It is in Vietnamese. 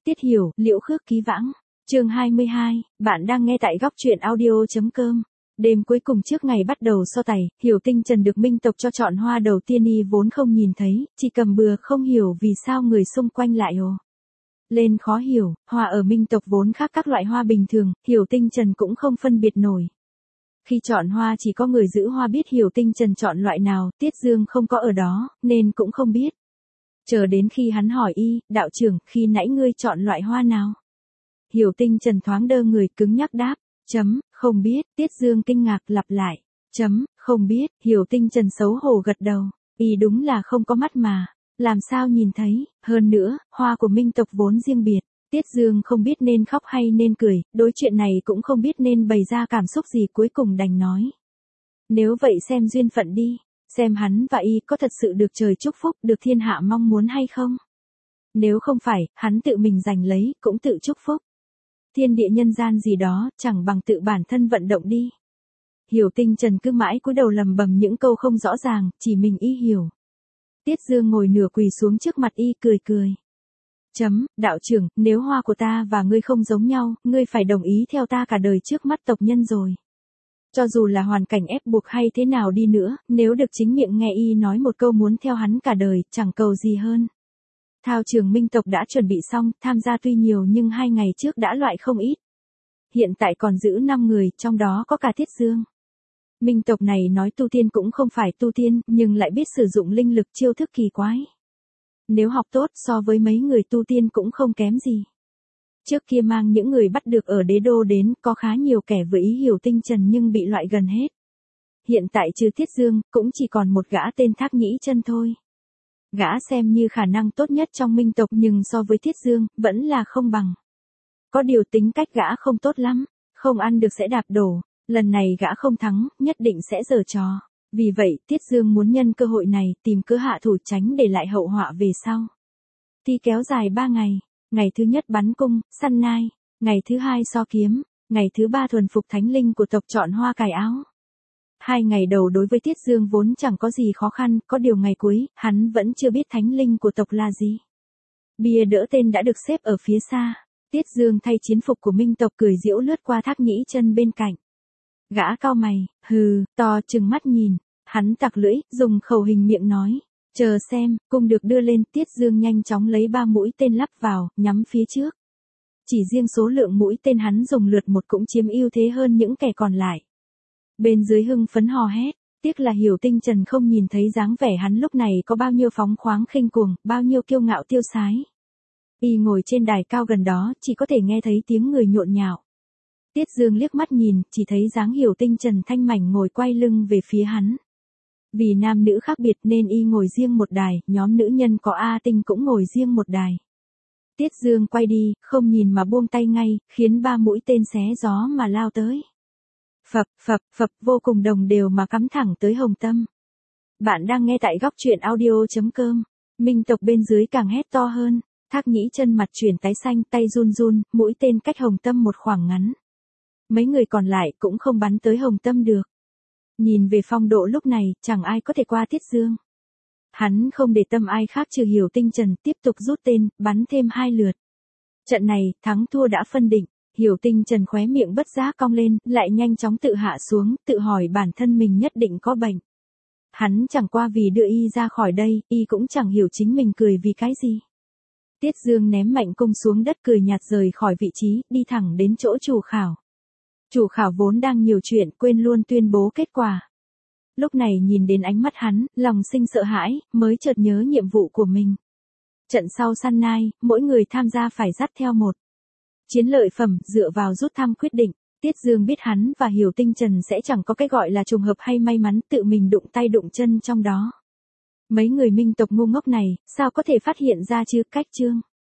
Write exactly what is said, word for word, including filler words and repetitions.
Tiết Hiểu, Liễu Khước Ký Vãng. Chương hai mươi hai, bạn đang nghe tại góc truyện audio.com. Đêm cuối cùng trước ngày bắt đầu so tài, Hiểu Tinh Trần được Minh tộc cho chọn hoa đầu tiên y vốn không nhìn thấy, chỉ cầm bừa không hiểu vì sao người xung quanh lại ồ lên khó hiểu, hoa ở Minh tộc vốn khác các loại hoa bình thường, Hiểu Tinh Trần cũng không phân biệt nổi. Khi chọn hoa chỉ có người giữ hoa biết Hiểu Tinh Trần chọn loại nào, Tiết Dương không có ở đó, nên cũng không biết. Chờ đến khi hắn hỏi y, đạo trưởng, khi nãy ngươi chọn loại hoa nào? Hiểu Tinh Trần thoáng đơ người cứng nhắc đáp, chấm, không biết, Tiết Dương kinh ngạc lặp lại, chấm, không biết, Hiểu Tinh Trần xấu hổ gật đầu, y đúng là không có mắt mà, làm sao nhìn thấy, hơn nữa, hoa của Minh tộc vốn riêng biệt, Tiết Dương không biết nên khóc hay nên cười, đối chuyện này cũng không biết nên bày ra cảm xúc gì cuối cùng đành nói. Nếu vậy xem duyên phận đi. Xem hắn và y có thật sự được trời chúc phúc, được thiên hạ mong muốn hay không? Nếu không phải, hắn tự mình giành lấy, cũng tự chúc phúc. Thiên địa nhân gian gì đó, chẳng bằng tự bản thân vận động đi. Hiểu Tinh Trần cứ mãi cúi đầu lầm bầm những câu không rõ ràng, chỉ mình y hiểu. Tiết Dương ngồi nửa quỳ xuống trước mặt y cười cười. Chấm, đạo trưởng, nếu hoa của ta và ngươi không giống nhau, ngươi phải đồng ý theo ta cả đời trước mắt tộc nhân rồi. Cho dù là hoàn cảnh ép buộc hay thế nào đi nữa, nếu được chính miệng nghe y nói một câu muốn theo hắn cả đời, chẳng cầu gì hơn. Thao trường Minh tộc đã chuẩn bị xong, tham gia tuy nhiều nhưng hai ngày trước đã loại không ít. Hiện tại còn giữ năm người, trong đó có cả Tiết Dương. Minh tộc này nói tu tiên cũng không phải tu tiên, nhưng lại biết sử dụng linh lực chiêu thức kỳ quái. Nếu học tốt so với mấy người tu tiên cũng không kém gì. Trước kia mang những người bắt được ở đế đô đến, có khá nhiều kẻ với ý Hiểu Tinh Trần nhưng bị loại gần hết. Hiện tại trừ Tiết Dương, cũng chỉ còn một gã tên Thác Nhĩ Chân thôi. Gã xem như khả năng tốt nhất trong Minh tộc nhưng so với Tiết Dương, vẫn là không bằng. Có điều tính cách gã không tốt lắm, không ăn được sẽ đạp đổ, lần này gã không thắng, nhất định sẽ giở trò. Vì vậy, Tiết Dương muốn nhân cơ hội này, tìm cớ hạ thủ tránh để lại hậu họa về sau. Thi kéo dài ba ngày. Ngày thứ nhất bắn cung, săn nai, ngày thứ hai so kiếm, ngày thứ ba thuần phục thánh linh của tộc chọn hoa cài áo. Hai ngày đầu đối với Tiết Dương vốn chẳng có gì khó khăn, có điều ngày cuối, hắn vẫn chưa biết thánh linh của tộc là gì. Bia đỡ tên đã được xếp ở phía xa, Tiết Dương thay chiến phục của Minh tộc cười giễu lướt qua Thác Nhĩ Chân bên cạnh. Gã cau mày, hừ, to trừng mắt nhìn, hắn tặc lưỡi, dùng khẩu hình miệng nói. Chờ xem, cung được đưa lên, Tiết Dương nhanh chóng lấy ba mũi tên lắp vào, nhắm phía trước. Chỉ riêng số lượng mũi tên hắn dùng lượt một cũng chiếm ưu thế hơn những kẻ còn lại. Bên dưới hưng phấn hò hét, tiếc là Hiểu Tinh Trần không nhìn thấy dáng vẻ hắn lúc này có bao nhiêu phóng khoáng khinh cuồng, bao nhiêu kiêu ngạo tiêu sái. Y ngồi trên đài cao gần đó, chỉ có thể nghe thấy tiếng người nhộn nhạo. Tiết Dương liếc mắt nhìn, chỉ thấy dáng Hiểu Tinh Trần thanh mảnh ngồi quay lưng về phía hắn. Vì nam nữ khác biệt nên y ngồi riêng một đài, nhóm nữ nhân có A Tinh cũng ngồi riêng một đài. Tiết Dương quay đi, không nhìn mà buông tay ngay, khiến ba mũi tên xé gió mà lao tới. Phập, phập, phập vô cùng đồng đều mà cắm thẳng tới hồng tâm. Bạn đang nghe tại góc truyện audio.com. Minh tộc bên dưới càng hét to hơn, Thác Nhĩ Chân mặt chuyển tái xanh, tay run run, mũi tên cách hồng tâm một khoảng ngắn. Mấy người còn lại cũng không bắn tới hồng tâm được. Nhìn về phong độ lúc này, chẳng ai có thể qua Tiết Dương. Hắn không để tâm ai khác trừ Hiểu Tinh Trần, tiếp tục rút tên, bắn thêm hai lượt. Trận này, thắng thua đã phân định, Hiểu Tinh Trần khóe miệng bất giác cong lên, lại nhanh chóng tự hạ xuống, tự hỏi bản thân mình nhất định có bệnh. Hắn chẳng qua vì đưa y ra khỏi đây, y cũng chẳng hiểu chính mình cười vì cái gì. Tiết Dương ném mạnh cung xuống đất cười nhạt rời khỏi vị trí, đi thẳng đến chỗ chủ khảo. Chủ khảo vốn đang nhiều chuyện, quên luôn tuyên bố kết quả. Lúc này nhìn đến ánh mắt hắn, lòng sinh sợ hãi, mới chợt nhớ nhiệm vụ của mình. Trận sau săn nai, mỗi người tham gia phải dắt theo một chiến lợi phẩm, dựa vào rút thăm quyết định. Tiết Dương biết hắn và Hiểu Tinh Trần sẽ chẳng có cái gọi là trùng hợp hay may mắn, tự mình đụng tay đụng chân trong đó. Mấy người Minh tộc ngu ngốc này, sao có thể phát hiện ra chứ, cách chương.